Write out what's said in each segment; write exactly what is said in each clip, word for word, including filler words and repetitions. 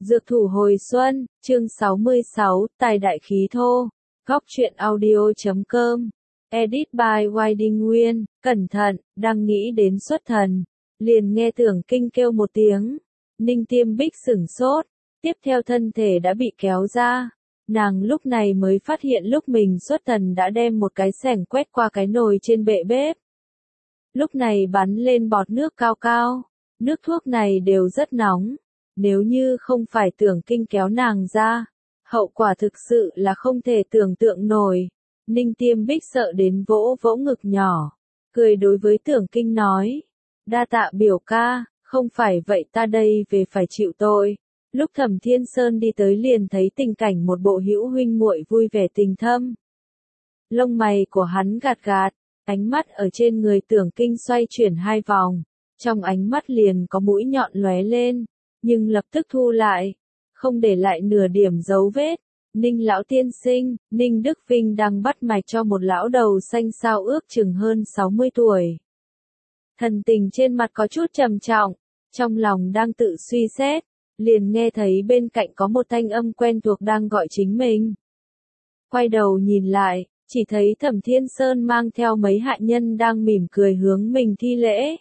Dược thủ hồi xuân, chương sáu mươi sáu, tài đại khí thô. Góc truyện audio chấm com. Edit by Winding Nguyên. Cẩn thận, đang nghĩ đến xuất thần. Liền nghe Tưởng Kinh kêu một tiếng. Ninh Tiêm Bích sửng sốt. Tiếp theo thân thể đã bị kéo ra. Nàng lúc này mới phát hiện lúc mình xuất thần đã đem một cái xẻng quét qua cái nồi trên bệ bếp. Lúc này bắn lên bọt nước cao cao. Nước thuốc này đều rất nóng. Nếu như không phải Tưởng Kinh kéo nàng ra, hậu quả thực sự là không thể tưởng tượng nổi. Ninh Tiêm Bích sợ đến vỗ vỗ ngực nhỏ, cười đối với Tưởng Kinh nói, đa tạ biểu ca, không phải vậy ta đây về phải chịu tội. Lúc Thẩm Thiên Sơn đi tới liền thấy tình cảnh một bộ hữu huynh muội vui vẻ tình thâm. Lông mày của hắn gạt gạt, ánh mắt ở trên người Tưởng Kinh xoay chuyển hai vòng, trong ánh mắt liền có mũi nhọn lóe lên. Nhưng lập tức thu lại, không để lại nửa điểm dấu vết. Ninh lão tiên sinh, Ninh Đức Vinh đang bắt mạch cho một lão đầu xanh xao ước chừng hơn sáu mươi tuổi. Thần tình trên mặt có chút trầm trọng, trong lòng đang tự suy xét, liền nghe thấy bên cạnh có một thanh âm quen thuộc đang gọi chính mình. Quay đầu nhìn lại, chỉ thấy Thẩm Thiên Sơn mang theo mấy hạ nhân đang mỉm cười hướng mình thi lễ.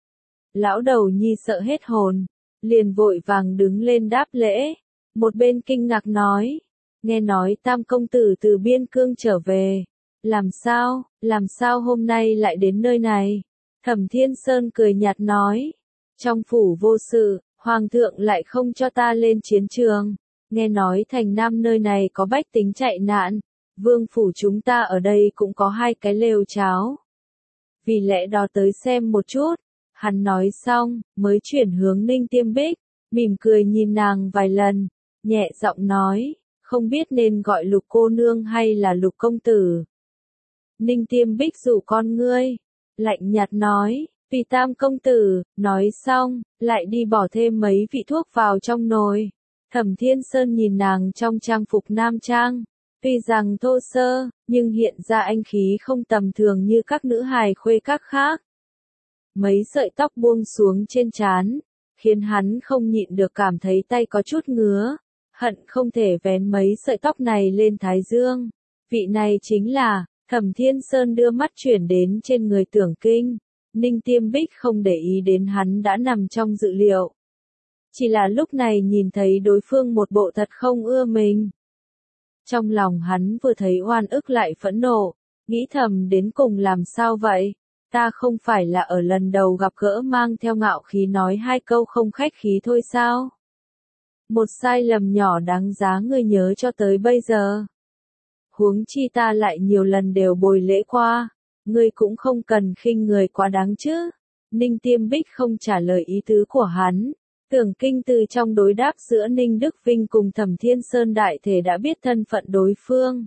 Lão đầu nhi sợ hết hồn. Liền vội vàng đứng lên đáp lễ, một bên kinh ngạc nói, nghe nói Tam công tử từ biên cương trở về, làm sao, làm sao hôm nay lại đến nơi này? Thẩm Thiên Sơn cười nhạt nói, trong phủ vô sự, hoàng thượng lại không cho ta lên chiến trường, nghe nói thành Nam nơi này có bách tính chạy nạn, vương phủ chúng ta ở đây cũng có hai cái lều cháo. Vì lẽ đó tới xem một chút. Hắn nói xong, mới chuyển hướng Ninh Tiêm Bích, mỉm cười nhìn nàng vài lần, nhẹ giọng nói, không biết nên gọi Lục cô nương hay là Lục công tử. Ninh Tiêm Bích rủ con ngươi, lạnh nhạt nói, tùy Tam công tử, nói xong, lại đi bỏ thêm mấy vị thuốc vào trong nồi. Thẩm Thiên Sơn nhìn nàng trong trang phục nam trang, tuy rằng thô sơ, nhưng hiện ra anh khí không tầm thường như các nữ hài khuê các khác. Mấy sợi tóc buông xuống trên trán, khiến hắn không nhịn được cảm thấy tay có chút ngứa, hận không thể vén mấy sợi tóc này lên thái dương. Vị này chính là, Thẩm Thiên Sơn đưa mắt chuyển đến trên người Tưởng Kinh, Ninh Tiêm Bích không để ý đến hắn đã nằm trong dự liệu. Chỉ là lúc này nhìn thấy đối phương một bộ thật không ưa mình. Trong lòng hắn vừa thấy oan ức lại phẫn nộ, nghĩ thầm đến cùng làm sao vậy? Ta không phải là ở lần đầu gặp gỡ mang theo ngạo khí nói hai câu không khách khí thôi sao? Một sai lầm nhỏ đáng giá ngươi nhớ cho tới bây giờ. Huống chi ta lại nhiều lần đều bồi lễ qua, ngươi cũng không cần khinh người quá đáng chứ. Ninh Tiêm Bích không trả lời ý tứ của hắn. Tưởng Kinh từ trong đối đáp giữa Ninh Đức Vinh cùng Thẩm Thiên Sơn đại thể đã biết thân phận đối phương.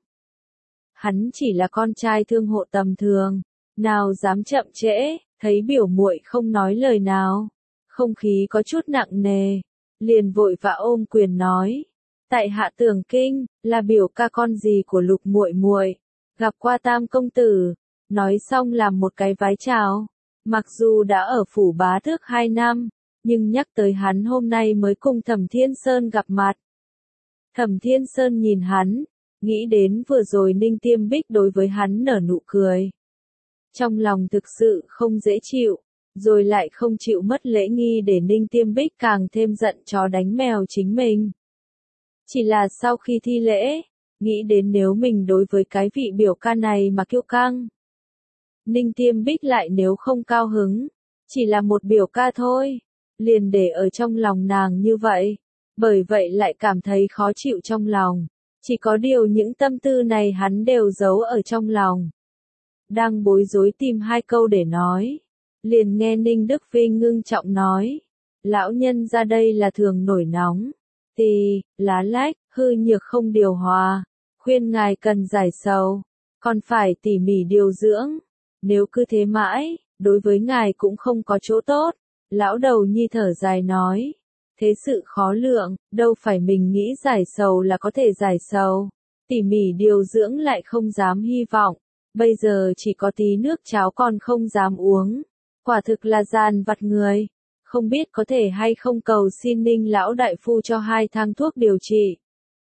Hắn chỉ là con trai thương hộ tầm thường. Nào dám chậm trễ, thấy biểu muội không nói lời nào, không khí có chút nặng nề, liền vội vã ôm quyền nói, tại hạ Tưởng Kinh, là biểu ca con gì của Lục muội muội, gặp qua Tam công tử, nói xong làm một cái vái chào, mặc dù đã ở phủ bá tước hai năm, nhưng nhắc tới hắn hôm nay mới cùng Thẩm Thiên Sơn gặp mặt. Thẩm Thiên Sơn nhìn hắn, nghĩ đến vừa rồi Ninh Tiêm Bích đối với hắn nở nụ cười. Trong lòng thực sự không dễ chịu, rồi lại không chịu mất lễ nghi để Ninh Tiêm Bích càng thêm giận chó đánh mèo chính mình. Chỉ là sau khi thi lễ, nghĩ đến nếu mình đối với cái vị biểu ca này mà kiêu căng. Ninh Tiêm Bích lại nếu không cao hứng, chỉ là một biểu ca thôi, liền để ở trong lòng nàng như vậy, bởi vậy lại cảm thấy khó chịu trong lòng. Chỉ có điều những tâm tư này hắn đều giấu ở trong lòng. Đang bối rối tìm hai câu để nói, liền nghe Ninh Đức Vinh ngưng trọng nói, lão nhân ra đây là thường nổi nóng, tì, lá lách, hư nhược không điều hòa, khuyên ngài cần giải sầu, còn phải tỉ mỉ điều dưỡng, nếu cứ thế mãi, đối với ngài cũng không có chỗ tốt. Lão đầu nhi thở dài nói, thế sự khó lượng, đâu phải mình nghĩ giải sầu là có thể giải sầu, tỉ mỉ điều dưỡng lại không dám hy vọng. Bây giờ chỉ có tí nước cháo còn không dám uống, quả thực là gian vặt người, không biết có thể hay không cầu xin Ninh lão đại phu cho hai thang thuốc điều trị.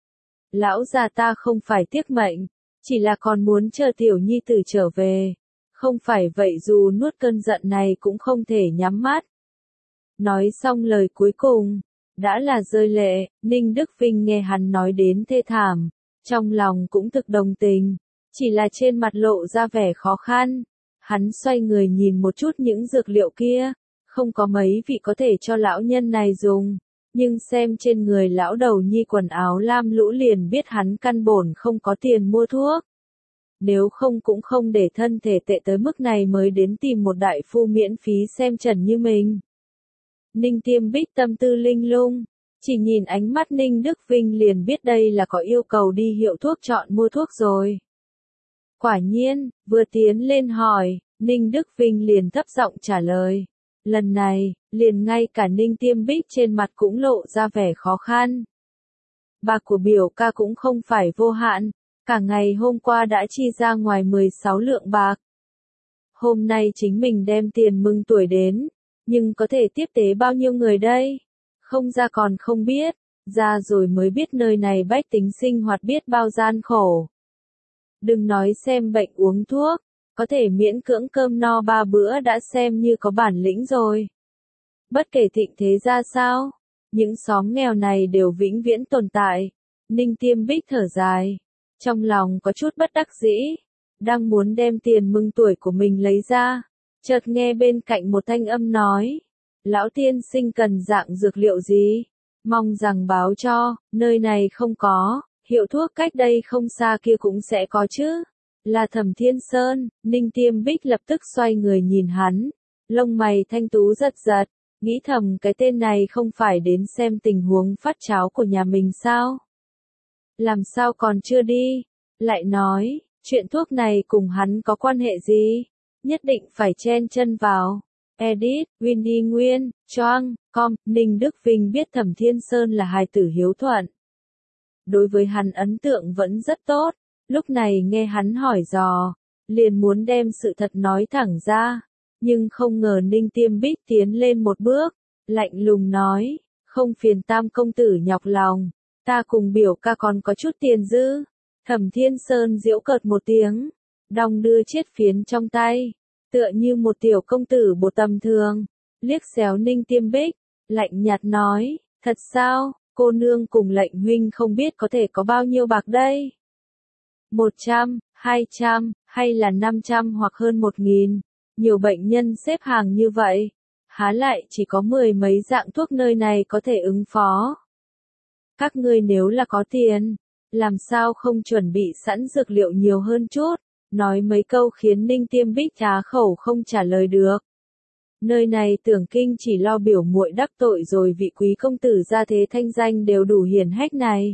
Lão già ta không phải tiếc mệnh, chỉ là còn muốn chờ tiểu nhi tử trở về. Không phải vậy dù nuốt cơn giận này cũng không thể nhắm mắt. Nói xong lời cuối cùng, đã là rơi lệ, Ninh Đức Vinh nghe hắn nói đến thê thảm, trong lòng cũng thực đồng tình, chỉ là trên mặt lộ ra vẻ khó khăn. Hắn xoay người nhìn một chút những dược liệu kia, không có mấy vị có thể cho lão nhân này dùng, nhưng xem trên người lão đầu nhi quần áo lam lũ liền biết hắn căn bổn không có tiền mua thuốc. Nếu không cũng không để thân thể tệ tới mức này mới đến tìm một đại phu miễn phí xem trần như mình. Ninh Tiêm Bích tâm tư linh lung, chỉ nhìn ánh mắt Ninh Đức Vinh liền biết đây là có yêu cầu đi hiệu thuốc chọn mua thuốc rồi. Quả nhiên, vừa tiến lên hỏi, Ninh Đức Vinh liền thấp giọng trả lời. Lần này, liền ngay cả Ninh Tiêm Bích trên mặt cũng lộ ra vẻ khó khăn. Bạc của biểu ca cũng không phải vô hạn, cả ngày hôm qua đã chi ra ngoài mười sáu lượng bạc. Hôm nay chính mình đem tiền mừng tuổi đến, nhưng có thể tiếp tế bao nhiêu người đây? Không ra còn không biết, ra rồi mới biết nơi này bách tính sinh hoạt biết bao gian khổ. Đừng nói xem bệnh uống thuốc, có thể miễn cưỡng cơm no ba bữa đã xem như có bản lĩnh rồi. Bất kể thịnh thế ra sao, những xóm nghèo này đều vĩnh viễn tồn tại. Ninh Tiêm Bích thở dài, trong lòng có chút bất đắc dĩ, đang muốn đem tiền mừng tuổi của mình lấy ra, chợt nghe bên cạnh một thanh âm nói, lão tiên sinh cần dạng dược liệu gì, mong rằng báo cho, nơi này không có, hiệu thuốc cách đây không xa kia cũng sẽ có chứ. Là Thẩm Thiên Sơn. Ninh Tiêm Bích lập tức xoay người nhìn hắn, lông mày thanh tú giật giật, nghĩ thầm cái tên này không phải đến xem tình huống phát cháo của nhà mình sao? Làm sao còn chưa đi? Lại nói, chuyện thuốc này cùng hắn có quan hệ gì? Nhất định phải chen chân vào. Edit, Winnie Nguyên, Choang, Com, Ninh Đức Vinh biết Thẩm Thiên Sơn là hài tử hiếu thuận. Đối với hắn ấn tượng vẫn rất tốt, lúc này nghe hắn hỏi dò, liền muốn đem sự thật nói thẳng ra, nhưng không ngờ Ninh Tiêm Bích tiến lên một bước, lạnh lùng nói, không phiền Tam công tử nhọc lòng, ta cùng biểu ca còn có chút tiền dư. Thẩm Thiên Sơn giễu cợt một tiếng, đong đưa chiếc phiến trong tay, tựa như một tiểu công tử bột tầm thường, liếc xéo Ninh Tiêm Bích, lạnh nhạt nói, thật sao, cô nương cùng lệnh huynh không biết có thể có bao nhiêu bạc đây? Một trăm, hai trăm, hay là năm trăm hoặc hơn một nghìn, nhiều bệnh nhân xếp hàng như vậy, há lại chỉ có mười mấy dạng thuốc nơi này có thể ứng phó. Các ngươi nếu là có tiền, làm sao không chuẩn bị sẵn dược liệu nhiều hơn chút, nói mấy câu khiến Ninh Tiêm Bích trá khẩu không trả lời được. Nơi này tưởng kinh chỉ lo biểu muội đắc tội rồi vị quý công tử gia thế thanh danh đều đủ hiển hách này.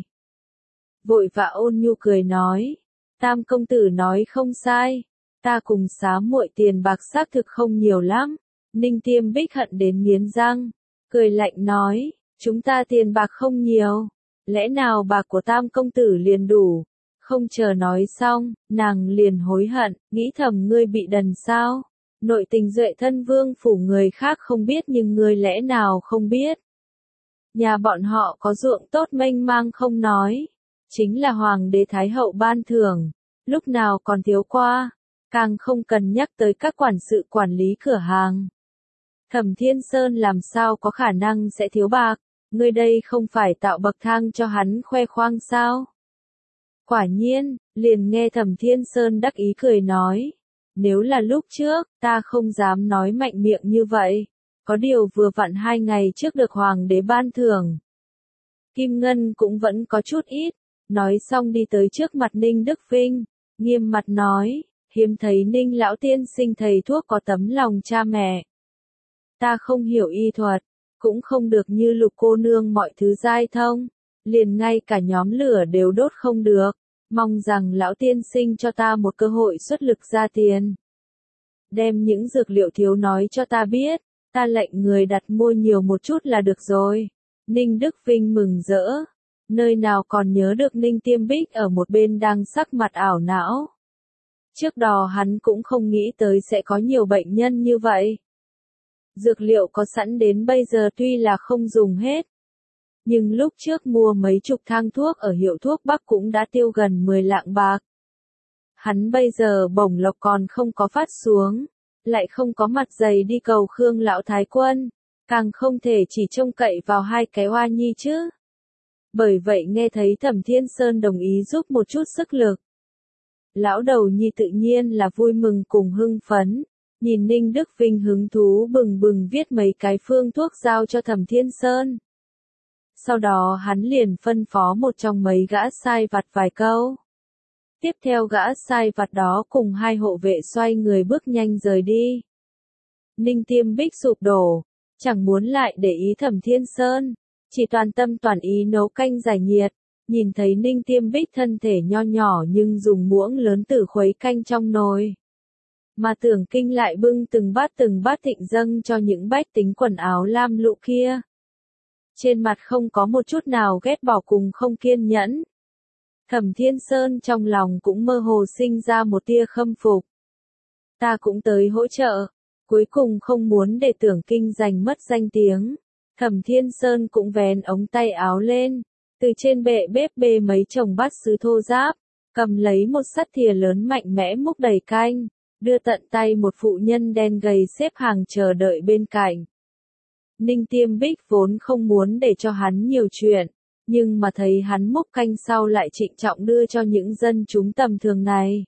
Vội vã ôn nhu cười nói, Tam công tử nói không sai, ta cùng xá muội tiền bạc xác thực không nhiều lắm. Ninh Tiêm Bích hận đến nghiến răng, cười lạnh nói, chúng ta tiền bạc không nhiều, lẽ nào bạc của Tam công tử liền đủ? Không chờ nói xong, nàng liền hối hận, nghĩ thầm ngươi bị đần sao? Nội tình duệ thân vương phủ người khác không biết nhưng ngươi lẽ nào không biết? Nhà bọn họ có ruộng tốt mênh mang không nói, chính là hoàng đế thái hậu ban thưởng, lúc nào còn thiếu qua, càng không cần nhắc tới các quản sự quản lý cửa hàng. Thẩm Thiên Sơn làm sao có khả năng sẽ thiếu bạc, ngươi đây không phải tạo bậc thang cho hắn khoe khoang sao? Quả nhiên, liền nghe Thẩm Thiên Sơn đắc ý cười nói, nếu là lúc trước, ta không dám nói mạnh miệng như vậy, có điều vừa vặn hai ngày trước được hoàng đế ban thưởng. Kim Ngân cũng vẫn có chút ít, nói xong đi tới trước mặt Ninh Đức Vinh, nghiêm mặt nói, hiếm thấy Ninh lão tiên sinh thầy thuốc có tấm lòng cha mẹ. Ta không hiểu y thuật, cũng không được như Lục cô nương mọi thứ giai thông, liền ngay cả nhóm lửa đều đốt không được, mong rằng lão tiên sinh cho ta một cơ hội xuất lực ra tiền. Đem những dược liệu thiếu nói cho ta biết, ta lệnh người đặt mua nhiều một chút là được rồi. Ninh Đức Vinh mừng rỡ, nơi nào còn nhớ được Ninh Tiêm Bích ở một bên đang sắc mặt ảo não. Trước đó hắn cũng không nghĩ tới sẽ có nhiều bệnh nhân như vậy. Dược liệu có sẵn đến bây giờ tuy là không dùng hết. Nhưng lúc trước mua mấy chục thang thuốc ở hiệu thuốc Bắc cũng đã tiêu gần mười lạng bạc. Hắn bây giờ bổng lộc còn không có phát xuống, lại không có mặt dày đi cầu Khương lão thái quân, càng không thể chỉ trông cậy vào hai cái oa nhi chứ. Bởi vậy nghe thấy Thẩm Thiên Sơn đồng ý giúp một chút sức lực. Lão đầu nhi tự nhiên là vui mừng cùng hưng phấn, nhìn Ninh Đức Vinh hứng thú bừng bừng viết mấy cái phương thuốc giao cho Thẩm Thiên Sơn. Sau đó hắn liền phân phó một trong mấy gã sai vặt vài câu. Tiếp theo gã sai vặt đó cùng hai hộ vệ xoay người bước nhanh rời đi. Ninh Tiêm Bích sụp đổ, chẳng muốn lại để ý Thẩm Thiên Sơn, chỉ toàn tâm toàn ý nấu canh giải nhiệt. Nhìn thấy Ninh Tiêm Bích thân thể nho nhỏ nhưng dùng muỗng lớn tử khuấy canh trong nồi. Mà Tưởng Kinh lại bưng từng bát từng bát thịnh dâng cho những bách tính quần áo lam lũ kia. Trên mặt không có một chút nào ghét bỏ cùng không kiên nhẫn. Thẩm Thiên Sơn trong lòng cũng mơ hồ sinh ra một tia khâm phục. Ta cũng tới hỗ trợ, cuối cùng không muốn để Tưởng Kinh giành mất danh tiếng. Thẩm Thiên Sơn cũng vén ống tay áo lên, từ trên bệ bếp bê mấy chồng bát sứ thô ráp, cầm lấy một sắt thìa lớn mạnh mẽ múc đầy canh, đưa tận tay một phụ nhân đen gầy xếp hàng chờ đợi bên cạnh. Ninh Tiêm Bích vốn không muốn để cho hắn nhiều chuyện, nhưng mà thấy hắn múc canh sau lại trịnh trọng đưa cho những dân chúng tầm thường này.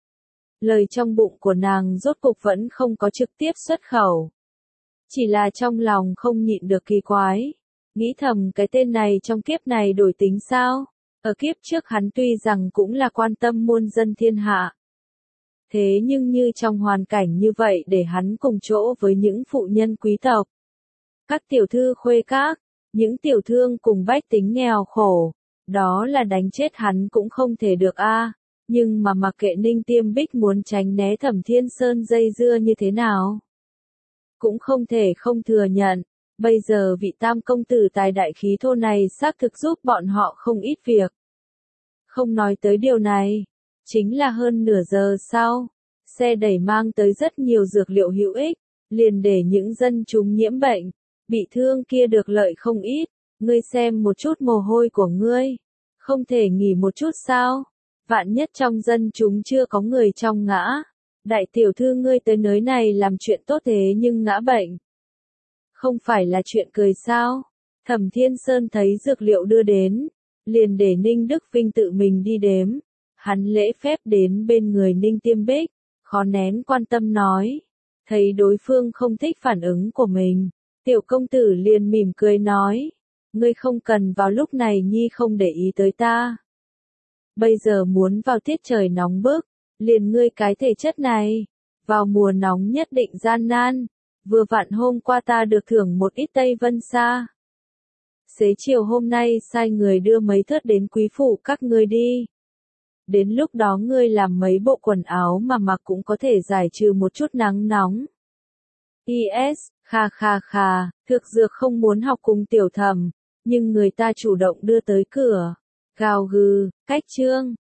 Lời trong bụng của nàng rốt cục vẫn không có trực tiếp xuất khẩu. Chỉ là trong lòng không nhịn được kỳ quái, nghĩ thầm cái tên này trong kiếp này đổi tính sao? Ở kiếp trước hắn tuy rằng cũng là quan tâm muôn dân thiên hạ. Thế nhưng như trong hoàn cảnh như vậy để hắn cùng chỗ với những phụ nhân quý tộc, các tiểu thư khuê các, những tiểu thương cùng bách tính nghèo khổ, đó là đánh chết hắn cũng không thể được a. À. Nhưng mà mặc kệ Ninh Tiêm Bích muốn tránh né Thẩm Thiên Sơn dây dưa như thế nào, cũng không thể không thừa nhận, bây giờ vị tam công tử tài đại khí thô này xác thực giúp bọn họ không ít việc. Không nói tới điều này, chính là hơn nửa giờ sau, xe đẩy mang tới rất nhiều dược liệu hữu ích, liền để những dân chúng nhiễm bệnh, bị thương kia được lợi không ít. Ngươi xem một chút mồ hôi của ngươi, không thể nghỉ một chút sao? Vạn nhất trong dân chúng chưa có người trong ngã. Đại tiểu thư ngươi tới nơi này làm chuyện tốt thế nhưng ngã bệnh. Không phải là chuyện cười sao? Thẩm Thiên Sơn thấy dược liệu đưa đến, liền để Ninh Đức Vinh tự mình đi đếm. Hắn lễ phép đến bên người Ninh Tiêm Bích, khó nén quan tâm nói. Thấy đối phương không thích phản ứng của mình, tiểu công tử liền mỉm cười nói. Ngươi không cần vào lúc này nhi không để ý tới ta. Bây giờ muốn vào tiết trời nóng bức, liền ngươi cái thể chất này, vào mùa nóng nhất định gian nan. Vừa vặn hôm qua ta được thưởng một ít Tây Vân Sa. Xế chiều hôm nay sai người đưa mấy thớt đến quý phủ các ngươi đi. Đến lúc đó ngươi làm mấy bộ quần áo mà mặc cũng có thể giải trừ một chút nắng nóng. i ét, kha kha kha, thực dược không muốn học cùng tiểu thẩm, nhưng người ta chủ động đưa tới cửa. Gào gừ, cách chương.